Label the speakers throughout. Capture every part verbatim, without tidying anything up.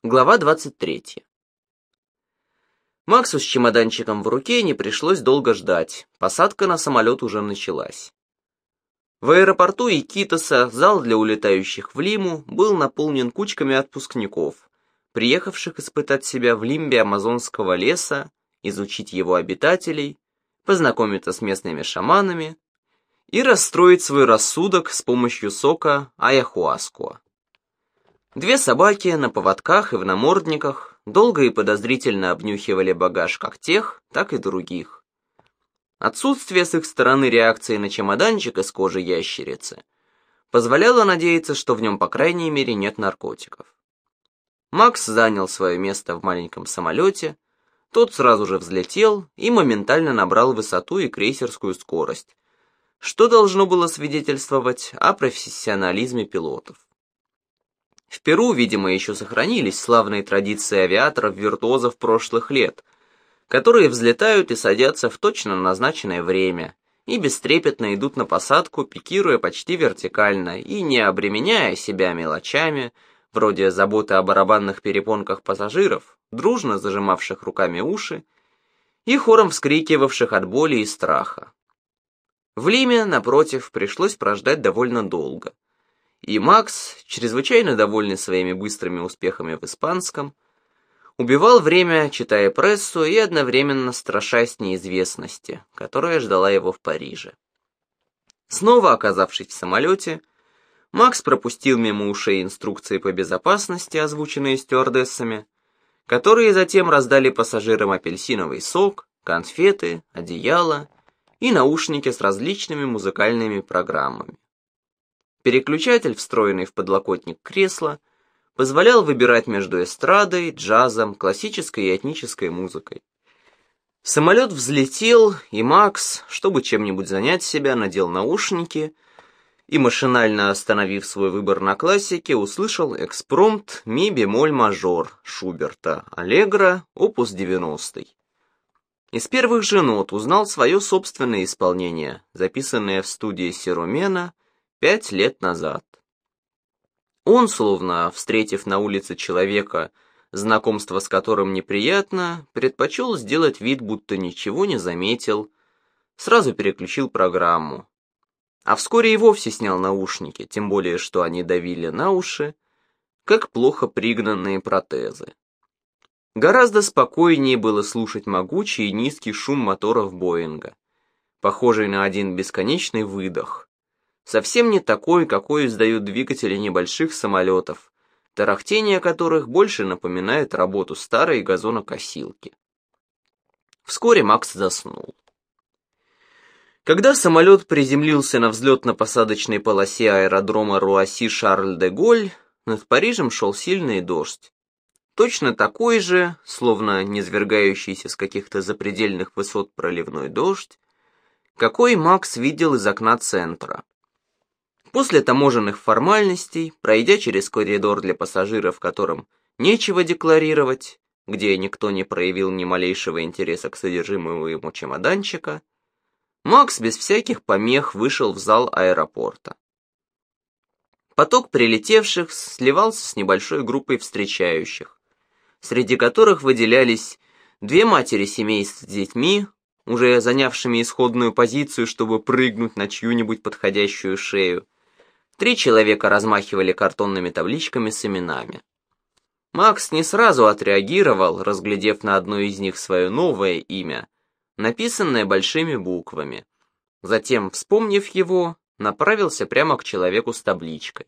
Speaker 1: Глава двадцать третья. Максу с чемоданчиком в руке не пришлось долго ждать, посадка на самолет уже началась. В аэропорту Икитоса зал для улетающих в Лиму был наполнен кучками отпускников, приехавших испытать себя в лимбе амазонского леса, изучить его обитателей, познакомиться с местными шаманами и расстроить свой рассудок с помощью сока аяхуаскуа. Две собаки на поводках и в намордниках долго и подозрительно обнюхивали багаж как тех, так и других. Отсутствие с их стороны реакции на чемоданчик из кожи ящерицы позволяло надеяться, что в нем, по крайней мере, нет наркотиков. Макс занял свое место в маленьком самолете, тот сразу же взлетел и моментально набрал высоту и крейсерскую скорость, что должно было свидетельствовать о профессионализме пилотов. В Перу, видимо, еще сохранились славные традиции авиаторов-виртуозов прошлых лет, которые взлетают и садятся в точно назначенное время и бестрепетно идут на посадку, пикируя почти вертикально и не обременяя себя мелочами, вроде заботы о барабанных перепонках пассажиров, дружно зажимавших руками уши и хором вскрикивавших от боли и страха. В Лиме, напротив, пришлось прождать довольно долго. И Макс, чрезвычайно довольный своими быстрыми успехами в испанском, убивал время, читая прессу и одновременно страшась неизвестности, которая ждала его в Париже. Снова оказавшись в самолете, Макс пропустил мимо ушей инструкции по безопасности, озвученные стюардессами, которые затем раздали пассажирам апельсиновый сок, конфеты, одеяло и наушники с различными музыкальными программами. Переключатель, встроенный в подлокотник кресла, позволял выбирать между эстрадой, джазом, классической и этнической музыкой. Самолет взлетел, и Макс, чтобы чем-нибудь занять себя, надел наушники и, машинально остановив свой выбор на классике, услышал экспромт ми бемоль мажор Шуберта, аллегро, опус девяносто. Из первых же нот узнал свое собственное исполнение, записанное в студии Сирумена пять лет назад. Он, словно встретив на улице человека, знакомство с которым неприятно, предпочел сделать вид, будто ничего не заметил, сразу переключил программу. А вскоре и вовсе снял наушники, тем более, что они давили на уши, как плохо пригнанные протезы. Гораздо спокойнее было слушать могучий и низкий шум моторов Боинга, похожий на один бесконечный выдох, совсем не такой, какой издают двигатели небольших самолетов, тарахтение которых больше напоминает работу старой газонокосилки. Вскоре Макс заснул. Когда самолет приземлился на взлетно-посадочной полосе аэродрома Руасси-Шарль-де-Голь, над Парижем шел сильный дождь. Точно такой же, словно низвергающийся с каких-то запредельных высот проливной дождь, какой Макс видел из окна центра. После таможенных формальностей, пройдя через коридор для пассажиров, которым нечего декларировать, где никто не проявил ни малейшего интереса к содержимому ему чемоданчика, Макс без всяких помех вышел в зал аэропорта. Поток прилетевших сливался с небольшой группой встречающих, среди которых выделялись две матери семей с детьми, уже занявшими исходную позицию, чтобы прыгнуть на чью-нибудь подходящую шею. Три человека размахивали картонными табличками с именами. Макс не сразу отреагировал, разглядев на одной из них свое новое имя, написанное большими буквами. Затем, вспомнив его, направился прямо к человеку с табличкой.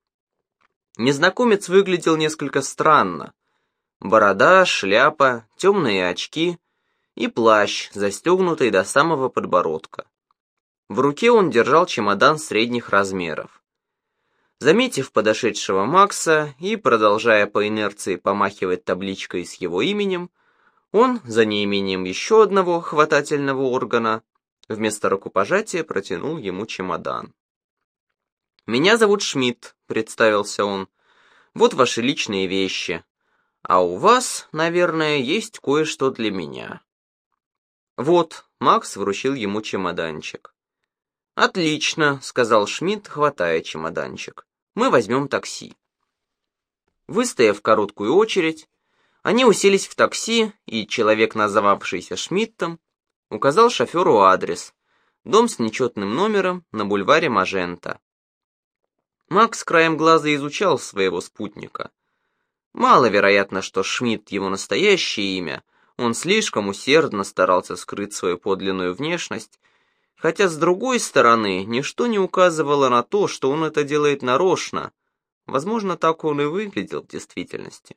Speaker 1: Незнакомец выглядел несколько странно. Борода, шляпа, темные очки и плащ, застегнутый до самого подбородка. В руке он держал чемодан средних размеров. Заметив подошедшего Макса и продолжая по инерции помахивать табличкой с его именем, он, за неимением еще одного хватательного органа, вместо рукопожатия протянул ему чемодан. «Меня зовут Шмидт», — представился он. «Вот ваши личные вещи. А у вас, наверное, есть кое-что для меня». «Вот», — Макс вручил ему чемоданчик. «Отлично», — сказал Шмидт, хватая чемоданчик. «Мы возьмем такси». Выстояв короткую очередь, они уселись в такси, и человек, называвшийся Шмидтом, указал шоферу адрес. Дом с нечетным номером на бульваре Мажента. Макс краем глаза изучал своего спутника. Маловероятно, что Шмидт его настоящее имя, он слишком усердно старался скрыть свою подлинную внешность, хотя, с другой стороны, ничто не указывало на то, что он это делает нарочно. Возможно, так он и выглядел в действительности.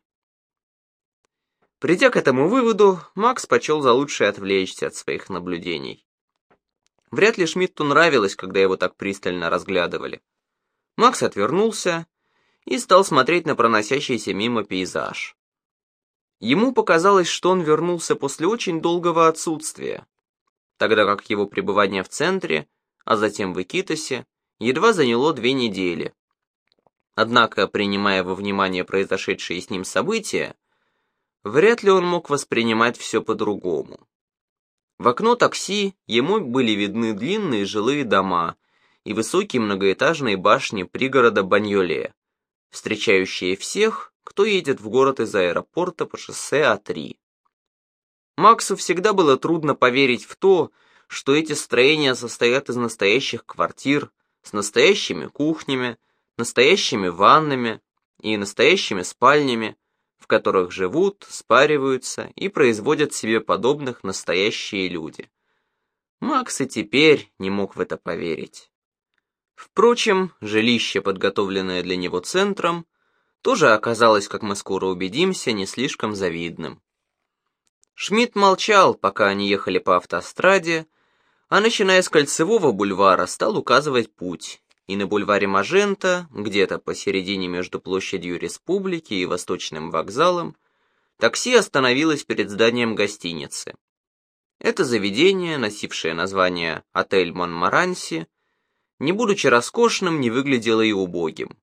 Speaker 1: Придя к этому выводу, Макс почел за лучшее отвлечься от своих наблюдений. Вряд ли Шмидту нравилось, когда его так пристально разглядывали. Макс отвернулся и стал смотреть на проносящийся мимо пейзаж. Ему показалось, что он вернулся после очень долгого отсутствия, тогда как его пребывание в центре, а затем в Икитосе, едва заняло две недели. Однако, принимая во внимание произошедшие с ним события, вряд ли он мог воспринимать все по-другому. В окно такси ему были видны длинные жилые дома и высокие многоэтажные башни пригорода Баньоле, встречающие всех, кто едет в город из аэропорта по шоссе А три. Максу всегда было трудно поверить в то, что эти строения состоят из настоящих квартир, с настоящими кухнями, настоящими ваннами и настоящими спальнями, в которых живут, спариваются и производят себе подобных настоящие люди. Макс и теперь не мог в это поверить. Впрочем, жилище, подготовленное для него центром, тоже оказалось, как мы скоро убедимся, не слишком завидным. Шмидт молчал, пока они ехали по автостраде, а начиная с Кольцевого бульвара стал указывать путь, и на бульваре Мажента, где-то посередине между площадью Республики и Восточным вокзалом, такси остановилось перед зданием гостиницы. Это заведение, носившее название «Отель Монмаранси», не будучи роскошным, не выглядело и убогим.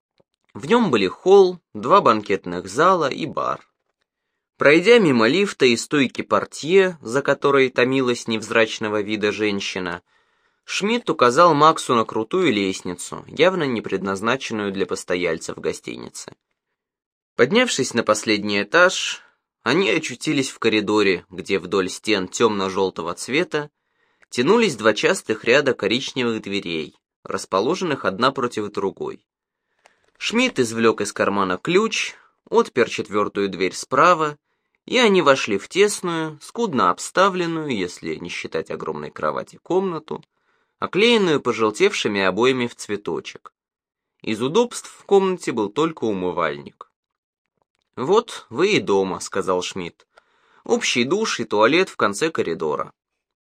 Speaker 1: В нем были холл, два банкетных зала и бар. Пройдя мимо лифта и стойки портье, за которой томилась невзрачного вида женщина, Шмидт указал Максу на крутую лестницу, явно не предназначенную для постояльцев гостиницы. Поднявшись на последний этаж, они очутились в коридоре, где вдоль стен темно-желтого цвета тянулись два частых ряда коричневых дверей, расположенных одна против другой. Шмидт извлек из кармана ключ, отпер четвертую дверь справа, и они вошли в тесную, скудно обставленную, если не считать огромной кровати, комнату, оклеенную пожелтевшими обоями в цветочек. Из удобств в комнате был только умывальник. «Вот вы и дома», — сказал Шмидт. «Общий душ и туалет в конце коридора».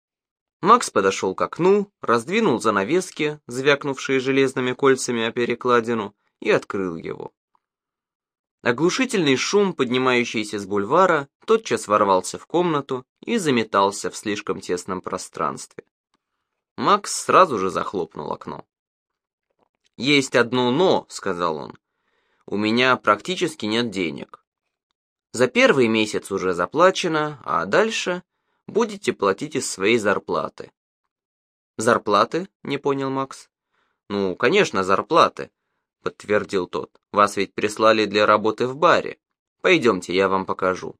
Speaker 1: Макс подошел к окну, раздвинул занавески, звякнувшие железными кольцами о перекладину, и открыл его. Оглушительный шум, поднимающийся с бульвара, тотчас ворвался в комнату и заметался в слишком тесном пространстве. Макс сразу же захлопнул окно. «Есть одно «но», — сказал он. «У меня практически нет денег. За первый месяц уже заплачено, а дальше будете платить из своей зарплаты». «Зарплаты?» — не понял Макс. «Ну, конечно, зарплаты», — подтвердил тот. «Вас ведь прислали для работы в баре. Пойдемте, я вам покажу».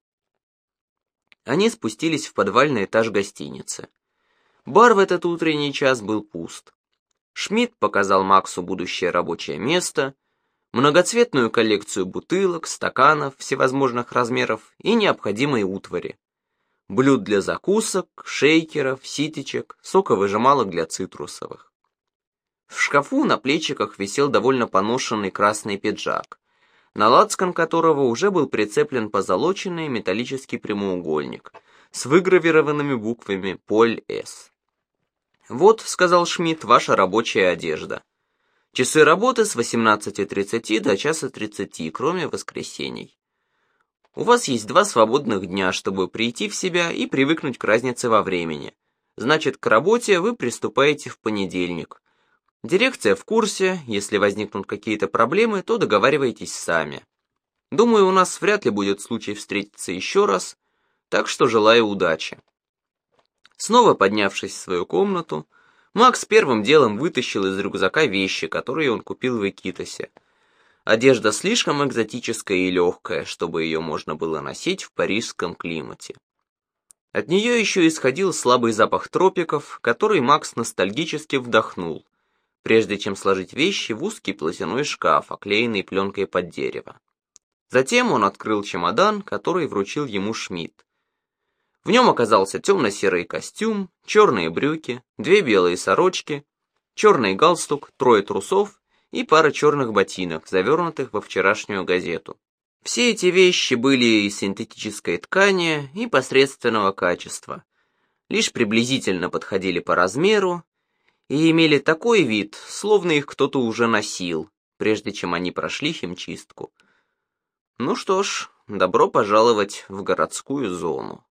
Speaker 1: Они спустились в подвальный этаж гостиницы. Бар в этот утренний час был пуст. Шмидт показал Максу будущее рабочее место, многоцветную коллекцию бутылок, стаканов всевозможных размеров и необходимой утвари. Блюд для закусок, шейкеров, ситечек, соковыжималок для цитрусовых. В шкафу на плечиках висел довольно поношенный красный пиджак, на лацкан которого уже был прицеплен позолоченный металлический прямоугольник с выгравированными буквами «Поль С». «Вот», — сказал Шмидт, — «ваша рабочая одежда. Часы работы с восемнадцати тридцати до часа тридцати, кроме воскресений. У вас есть два свободных дня, чтобы прийти в себя и привыкнуть к разнице во времени. Значит, к работе вы приступаете в понедельник. Дирекция в курсе, если возникнут какие-то проблемы, то договаривайтесь сами. Думаю, у нас вряд ли будет случай встретиться еще раз, так что желаю удачи». Снова поднявшись в свою комнату, Макс первым делом вытащил из рюкзака вещи, которые он купил в Икитосе. Одежда слишком экзотическая и легкая, чтобы ее можно было носить в парижском климате. От нее еще исходил слабый запах тропиков, который Макс ностальгически вдохнул, прежде чем сложить вещи в узкий платяной шкаф, оклеенный пленкой под дерево. Затем он открыл чемодан, который вручил ему Шмидт. В нем оказался темно-серый костюм, черные брюки, две белые сорочки, черный галстук, трое трусов и пара черных ботинок, завернутых во вчерашнюю газету. Все эти вещи были из синтетической ткани и посредственного качества, лишь приблизительно подходили по размеру и имели такой вид, словно их кто-то уже носил, прежде чем они прошли химчистку. Ну что ж, добро пожаловать в городскую зону.